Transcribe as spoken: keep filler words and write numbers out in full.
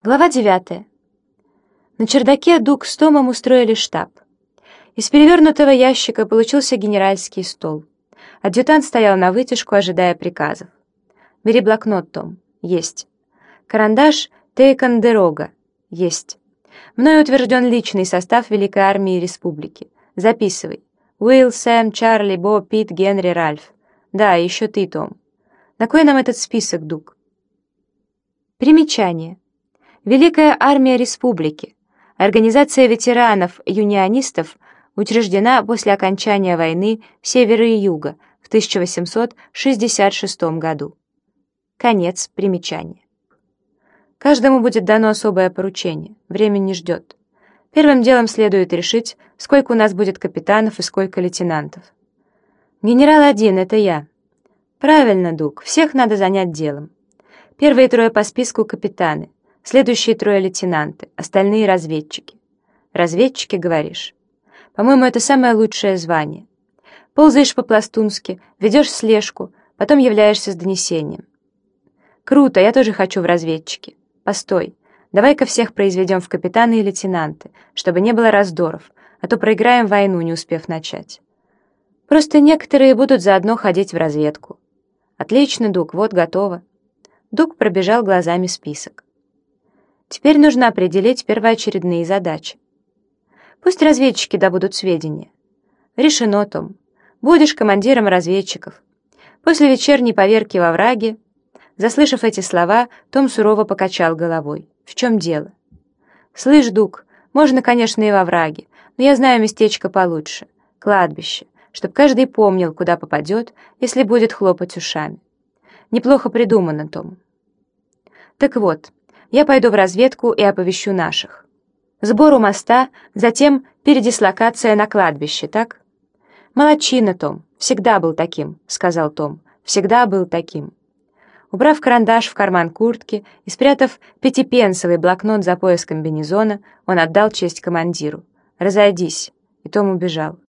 Глава девятая. На чердаке Дуг с Томом устроили штаб. Из перевернутого ящика получился генеральский стол. Адъютант стоял на вытяжку, ожидая приказов. «Бери блокнот, Том». «Есть». «Карандаш Тейкандерога». «Есть». «Мною утвержден личный состав Великой Армии Республики. Записывай. Уилл, Сэм, Чарли, Бо, Пит, Генри, Ральф. Да, и еще ты, Том. На кой нам этот список, Дуг?» Примечание. Великая армия республики. Организация ветеранов-юнионистов учреждена после окончания войны Севера и Юга в тысяча восемьсот шестьдесят шестом году. Конец примечания. Каждому будет дано особое поручение. Время не ждет. Первым делом следует решить, сколько у нас будет капитанов и сколько лейтенантов. Генерал один — это я. Правильно, Дуг, всех надо занять делом. Первые трое по списку — капитаны. Следующие трое — лейтенанты, остальные — разведчики. Разведчики, говоришь? По-моему, это самое лучшее звание. Ползаешь по-пластунски, ведешь слежку, потом являешься с донесением. Круто, я тоже хочу в разведчики. Постой, давай-ка всех произведем в капитаны и лейтенанты, чтобы не было раздоров, а то проиграем войну, не успев начать. Просто некоторые будут заодно ходить в разведку. Отлично, Дуг, вот готово. Дуг пробежал глазами список. Теперь нужно определить первоочередные задачи. Пусть разведчики добудут сведения. Решено, Том. Будешь командиром разведчиков. После вечерней поверки во враге... Заслышав эти слова, Том сурово покачал головой. В чем дело? Слышь, Дуг, можно, конечно, и во враге, но я знаю местечко получше. Кладбище, чтоб каждый помнил, куда попадет, если будет хлопать ушами. Неплохо придумано, Том. Так вот, я пойду в разведку и оповещу наших. Сбор у моста, затем передислокация на кладбище, так? Молодчина, Том, всегда был таким, сказал Том, всегда был таким. Убрав карандаш в карман куртки и спрятав пятипенсовый блокнот за пояс комбинезона, он отдал честь командиру. «Разойдись», и Том убежал.